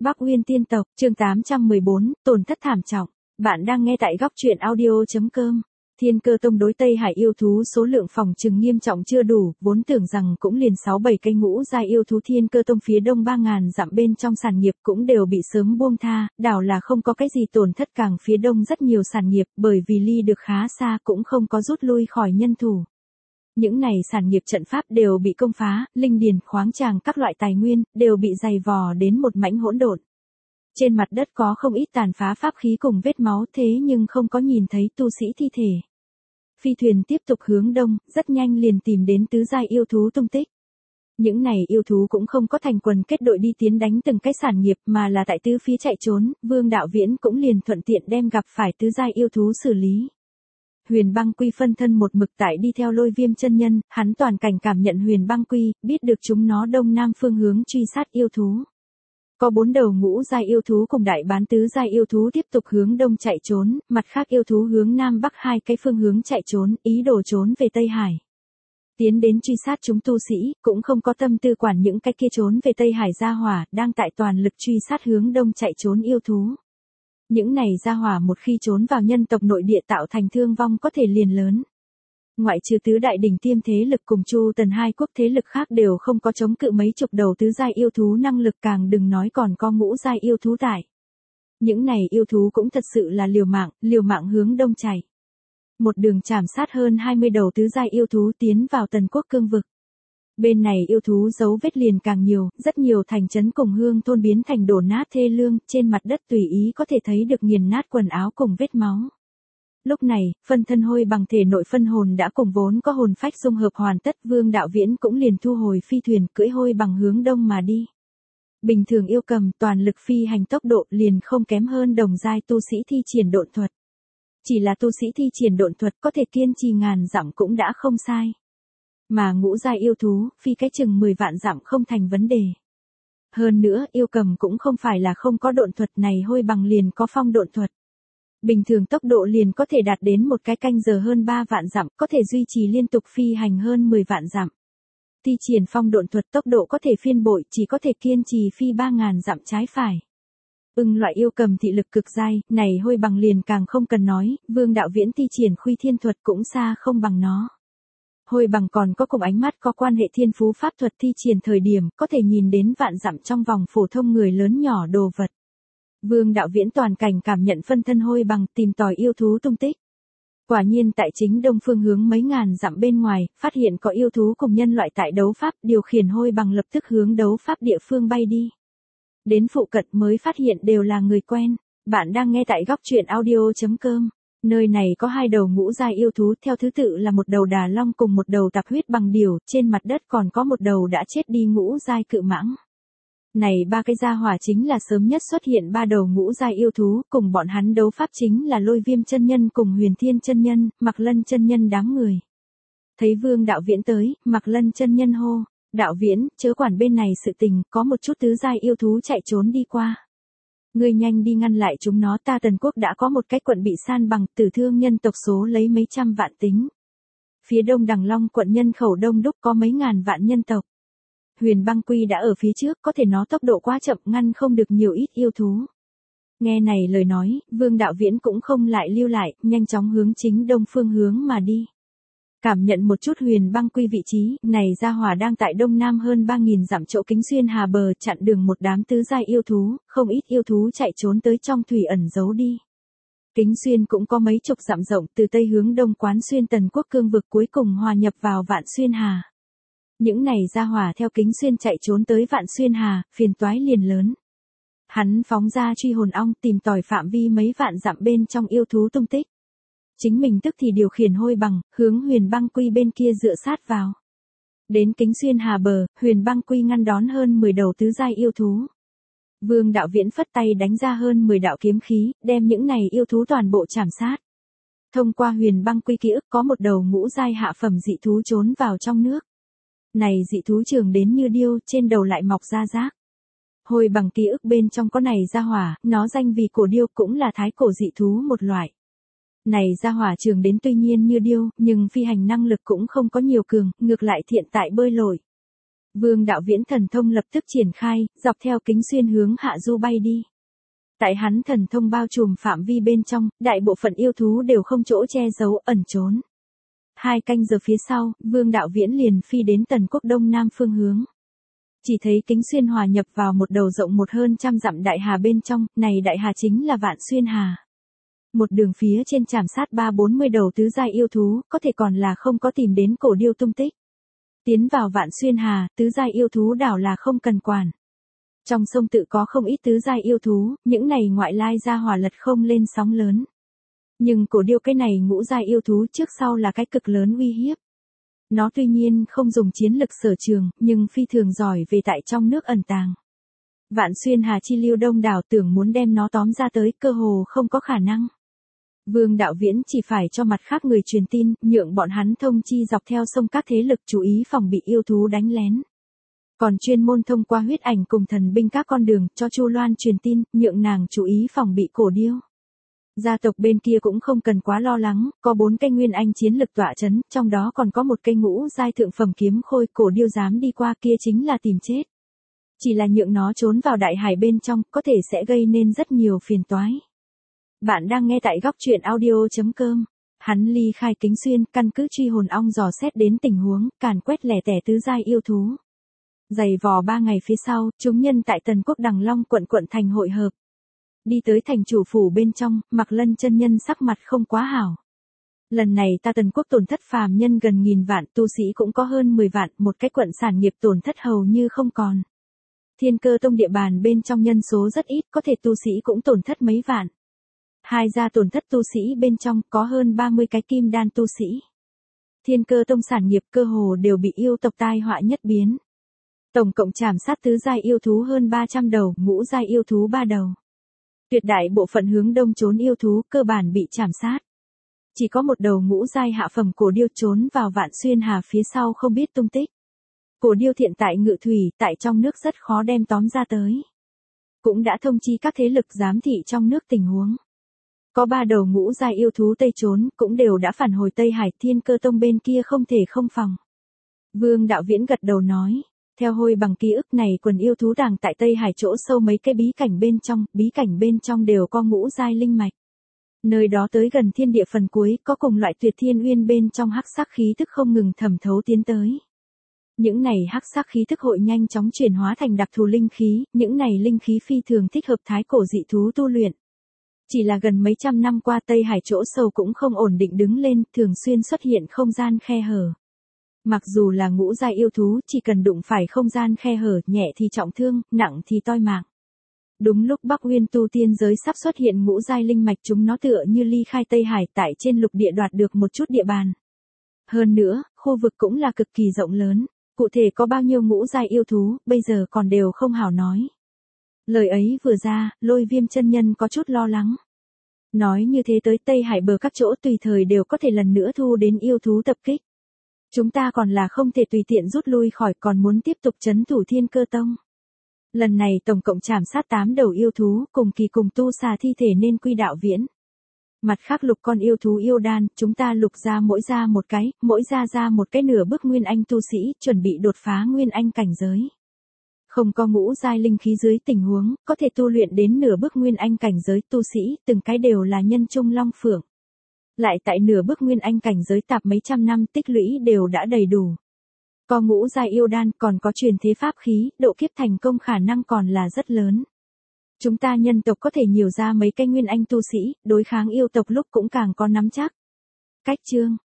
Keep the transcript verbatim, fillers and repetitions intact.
Bắc Uyên tiên tộc, chương tám trăm mười bốn, tổn thất thảm trọng. Bạn đang nghe tại góc truyện audio.com. Thiên Cơ Tông đối Tây Hải yêu thú số lượng phòng trừng nghiêm trọng chưa đủ, vốn tưởng rằng cũng liền sáu bảy cây ngũ giai yêu thú Thiên Cơ Tông phía đông ba ngàn dặm bên trong sản nghiệp cũng đều bị sớm buông tha, đảo là không có cái gì tổn thất, càng phía đông rất nhiều sản nghiệp bởi vì ly được khá xa cũng không có rút lui khỏi nhân thủ. Những này sản nghiệp trận pháp đều bị công phá, linh điền, khoáng tràng các loại tài nguyên đều bị dày vò đến một mảnh hỗn độn. Trên mặt đất có không ít tàn phá pháp khí cùng vết máu, thế nhưng không có nhìn thấy tu sĩ thi thể. Phi thuyền tiếp tục hướng đông, rất nhanh liền tìm đến tứ giai yêu thú tung tích. Những này yêu thú cũng không có thành quần kết đội đi tiến đánh từng cái sản nghiệp mà là tại tứ phía chạy trốn, Vương Đạo Viễn cũng liền thuận tiện đem gặp phải tứ giai yêu thú xử lý. Huyền Băng Quy phân thân một mực tại đi theo Lôi Viêm chân nhân, hắn toàn cảnh cảm nhận Huyền Băng Quy, biết được chúng nó đông nam phương hướng truy sát yêu thú. Có bốn đầu ngũ giai yêu thú cùng đại bán tứ giai yêu thú tiếp tục hướng đông chạy trốn, mặt khác yêu thú hướng nam bắc hai cái phương hướng chạy trốn, ý đồ trốn về Tây Hải. Tiến đến truy sát chúng tu sĩ, cũng không có tâm tư quản những cái kia trốn về Tây Hải gia hỏa, đang tại toàn lực truy sát hướng đông chạy trốn yêu thú. Những này gia hỏa một khi trốn vào nhân tộc nội địa tạo thành thương vong có thể liền lớn. Ngoại trừ tứ đại đỉnh tiêm thế lực cùng Chu Tần hai quốc thế lực khác đều không có chống cự mấy chục đầu tứ giai yêu thú năng lực, càng đừng nói còn có ngũ giai yêu thú tại. Những này yêu thú cũng thật sự là liều mạng, liều mạng hướng đông chạy. Một đường chảm sát hơn hai mươi đầu tứ giai yêu thú tiến vào Tần quốc cương vực. Bên này yêu thú dấu vết liền càng nhiều, rất nhiều thành trấn cùng hương thôn biến thành đổ nát thê lương, trên mặt đất tùy ý có thể thấy được nghiền nát quần áo cùng vết máu. Lúc này, phân thân Hôi Bằng thể nội phân hồn đã cùng vốn có hồn phách dung hợp hoàn tất, Vương Đạo Viễn cũng liền thu hồi phi thuyền, cưỡi Hôi Bằng hướng đông mà đi. Bình thường yêu cầm toàn lực phi hành tốc độ liền không kém hơn đồng giai tu sĩ thi triển độn thuật. Chỉ là tu sĩ thi triển độn thuật có thể kiên trì ngàn dặm cũng đã không sai. Mà ngũ giai yêu thú, phi cái chừng mười vạn dặm không thành vấn đề. Hơn nữa, yêu cầm cũng không phải là không có độn thuật, này Hôi Bằng liền có phong độn thuật. Bình thường tốc độ liền có thể đạt đến một cái canh giờ hơn ba vạn dặm, có thể duy trì liên tục phi hành hơn mười vạn dặm. Thi triển phong độn thuật tốc độ có thể phiên bội, chỉ có thể kiên trì phi ba ngàn dặm trái phải. Ưng loại yêu cầm thị lực cực dai, này Hôi Bằng liền càng không cần nói, Vương Đạo Viễn thi triển Khuy Thiên thuật cũng xa không bằng nó. Hôi Bằng còn có cùng ánh mắt có quan hệ thiên phú pháp thuật, thi triển thời điểm có thể nhìn đến vạn dặm trong vòng phổ thông người lớn nhỏ đồ vật. Vương Đạo Viễn toàn cảnh cảm nhận phân thân Hôi Bằng tìm tòi yêu thú tung tích. Quả nhiên tại chính đông phương hướng mấy ngàn dặm bên ngoài, phát hiện có yêu thú cùng nhân loại tại đấu pháp, điều khiển Hôi Bằng lập tức hướng đấu pháp địa phương bay đi. Đến phụ cận mới phát hiện đều là người quen. Bạn đang nghe tại góc truyện audio.com. Nơi này có hai đầu ngũ giai yêu thú, theo thứ tự là một đầu đà long cùng một đầu tạp huyết bằng điểu, trên mặt đất còn có một đầu đã chết đi ngũ giai cự mãng. Này ba cái gia hỏa chính là sớm nhất xuất hiện ba đầu ngũ giai yêu thú, cùng bọn hắn đấu pháp chính là Lôi Viêm chân nhân cùng Huyền Thiên chân nhân, Mạc Lân chân nhân đám người. Thấy Vương Đạo Viễn tới, Mạc Lân chân nhân hô, Đạo Viễn, chớ quản bên này sự tình, có một chút tứ giai yêu thú chạy trốn đi qua. Ngươi nhanh đi ngăn lại chúng nó, ta Tần quốc đã có một cái quận bị san bằng, tử thương nhân tộc số lấy mấy trăm vạn tính. Phía đông Đằng Long quận nhân khẩu đông đúc có mấy ngàn vạn nhân tộc. Huyền Băng Quy đã ở phía trước, có thể nó tốc độ quá chậm ngăn không được nhiều ít yêu thú. Nghe này lời nói, Vương Đạo Viễn cũng không lại lưu lại, nhanh chóng hướng chính đông phương hướng mà đi. Cảm nhận một chút Huyền Băng Quy vị trí, này gia hỏa đang tại đông nam hơn ba nghìn dặm chỗ Kính Xuyên Hà bờ, chặn đường một đám tứ giai yêu thú, không ít yêu thú chạy trốn tới trong thủy ẩn giấu đi. Kính Xuyên cũng có mấy chục dặm rộng, từ tây hướng đông quán xuyên Tần quốc cương vực, cuối cùng hòa nhập vào Vạn Xuyên Hà. Những này gia hỏa theo Kính Xuyên chạy trốn tới Vạn Xuyên Hà, phiền toái liền lớn. Hắn phóng ra truy hồn ong, tìm tòi phạm vi mấy vạn dặm bên trong yêu thú tung tích. Chính mình tức thì điều khiển Hôi Bằng, hướng Huyền Băng Quy bên kia dựa sát vào. Đến Kính Xuyên Hà bờ, Huyền Băng Quy ngăn đón hơn mười đầu tứ giai yêu thú. Vương Đạo Viễn phất tay đánh ra hơn mười đạo kiếm khí, đem những này yêu thú toàn bộ chảm sát. Thông qua Huyền Băng Quy ký ức có một đầu ngũ giai hạ phẩm dị thú trốn vào trong nước. Này dị thú trường đến như điêu, trên đầu lại mọc ra giác. Hôi Bằng ký ức bên trong có này gia hỏa, nó danh vì cổ điêu, cũng là thái cổ dị thú một loại. Này gia hỏa trường đến tuy nhiên như điêu, nhưng phi hành năng lực cũng không có nhiều cường, ngược lại thiện tại bơi lội. Vương Đạo Viễn thần thông lập tức triển khai, dọc theo Kính Xuyên hướng hạ du bay đi. Tại hắn thần thông bao trùm phạm vi bên trong, đại bộ phận yêu thú đều không chỗ che giấu ẩn trốn. Hai canh giờ phía sau, Vương Đạo Viễn liền phi đến Tần Quốc đông nam phương hướng. Chỉ thấy Kính Xuyên hòa nhập vào một đầu rộng một hơn trăm dặm đại hà bên trong, này đại hà chính là Vạn Xuyên Hà. Một đường phía trên chạm sát ba bốn mươi đầu tứ giai yêu thú, có thể còn là không có tìm đến cổ điêu tung tích. Tiến vào Vạn Xuyên Hà, tứ giai yêu thú đảo là không cần quản. Trong sông tự có không ít tứ giai yêu thú, những này ngoại lai ra hỏa lật không lên sóng lớn. Nhưng cổ điêu cái này ngũ giai yêu thú trước sau là cái cực lớn uy hiếp. Nó tuy nhiên không dùng chiến lực sở trường, nhưng phi thường giỏi về tại trong nước ẩn tàng. Vạn Xuyên Hà chi lưu đông đảo tưởng muốn đem nó tóm ra tới cơ hồ không có khả năng. Vương Đạo Viễn chỉ phải cho mặt khác người truyền tin, nhượng bọn hắn thông chi dọc theo sông các thế lực chú ý phòng bị yêu thú đánh lén. Còn chuyên môn thông qua huyết ảnh cùng thần binh các con đường cho Chu Loan truyền tin, nhượng nàng chú ý phòng bị cổ điêu. Gia tộc bên kia cũng không cần quá lo lắng, có bốn cây nguyên anh chiến lực tọa chấn, trong đó còn có một cây ngũ giai thượng phẩm kiếm khôi, cổ điêu dám đi qua kia chính là tìm chết. Chỉ là nhượng nó trốn vào đại hải bên trong, có thể sẽ gây nên rất nhiều phiền toái. Bạn đang nghe tại góc truyện audio chấm com. Hắn ly khai Kính Xuyên, căn cứ truy hồn ong dò xét đến tình huống, càn quét lẻ tẻ tứ giai yêu thú. Dày vò ba ngày phía sau, chúng nhân tại Tần Quốc Đằng Long quận quận thành hội hợp. Đi tới thành chủ phủ bên trong, Mạc Lân chân nhân sắc mặt không quá hảo. Lần này ta Tần Quốc tổn thất phàm nhân gần nghìn vạn, tu sĩ cũng có hơn mười vạn, một cái quận sản nghiệp tổn thất hầu như không còn. Thiên Cơ Tông địa bàn bên trong nhân số rất ít, có thể tu sĩ cũng tổn thất mấy vạn. Hai gia tổn thất tu sĩ bên trong có hơn ba mươi cái kim đan tu sĩ. Thiên Cơ Tông sản nghiệp cơ hồ đều bị yêu tộc tai họa nhất biến. Tổng cộng chảm sát tứ giai yêu thú hơn ba trăm đầu, ngũ giai yêu thú ba đầu. Tuyệt đại bộ phận hướng đông trốn yêu thú cơ bản bị chảm sát. Chỉ có một đầu ngũ giai hạ phẩm cổ điêu trốn vào Vạn Xuyên Hà phía sau không biết tung tích. Cổ điêu thiện tại ngự thủy, tại trong nước rất khó đem tóm ra tới. Cũng đã thông chi các thế lực giám thị trong nước tình huống. Có ba đầu ngũ giai yêu thú tây trốn, cũng đều đã phản hồi Tây Hải, Thiên Cơ Tông bên kia không thể không phòng. Vương Đạo Viễn gật đầu nói. Theo hồi bằng ký ức này quần yêu thú tàng tại Tây Hải chỗ sâu mấy cái bí cảnh bên trong, bí cảnh bên trong đều có ngũ giai linh mạch. Nơi đó tới gần thiên địa phần cuối có cùng loại tuyệt thiên uyên bên trong hắc sắc khí thức không ngừng thẩm thấu tiến tới. Những này hắc sắc khí thức hội nhanh chóng chuyển hóa thành đặc thù linh khí, những này linh khí phi thường thích hợp thái cổ dị thú tu luyện. Chỉ là gần mấy trăm năm qua Tây Hải chỗ sâu cũng không ổn định đứng lên, thường xuyên xuất hiện không gian khe hở. Mặc dù là ngũ giai yêu thú, chỉ cần đụng phải không gian khe hở, nhẹ thì trọng thương, nặng thì toi mạng. Đúng lúc Bắc Uyên tu tiên giới sắp xuất hiện ngũ giai linh mạch, chúng nó tựa như ly khai Tây Hải, tại trên lục địa đoạt được một chút địa bàn. Hơn nữa, khu vực cũng là cực kỳ rộng lớn, cụ thể có bao nhiêu ngũ giai yêu thú, bây giờ còn đều không hảo nói. Lời ấy vừa ra, Lôi Viêm chân nhân có chút lo lắng. Nói như thế tới Tây Hải bờ các chỗ tùy thời đều có thể lần nữa thu đến yêu thú tập kích. Chúng ta còn là không thể tùy tiện rút lui khỏi, còn muốn tiếp tục trấn thủ Thiên Cơ Tông. Lần này tổng cộng chảm sát tám đầu yêu thú, cùng kỳ cùng tu xà thi thể nên quy Đạo Viễn. Mặt khác lục con yêu thú yêu đan, chúng ta lục ra mỗi ra một cái, mỗi ra ra một cái nửa bước nguyên anh tu sĩ, chuẩn bị đột phá nguyên anh cảnh giới. Không có ngũ giai linh khí dưới tình huống, có thể tu luyện đến nửa bước nguyên anh cảnh giới tu sĩ, từng cái đều là nhân trung long phượng. Lại tại nửa bước nguyên anh cảnh giới tạp mấy trăm năm tích lũy đều đã đầy đủ. Có ngũ giai yêu đan, còn có truyền thế pháp khí, độ kiếp thành công khả năng còn là rất lớn. Chúng ta nhân tộc có thể nhiều ra mấy cái nguyên anh tu sĩ, đối kháng yêu tộc lúc cũng càng có nắm chắc. Cách chương,